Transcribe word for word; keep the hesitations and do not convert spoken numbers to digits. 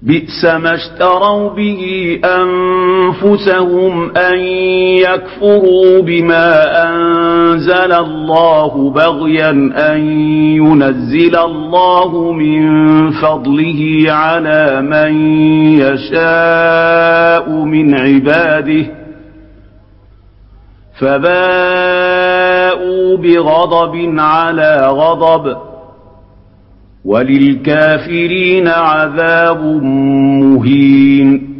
بئس ما اشتروا به أنفسهم أن يكفروا بما أنزل الله بغيا أن ينزل الله من فضله على من يشاء من عباده فباءوا بغضب على غضب وللكافرين عذاب مهين.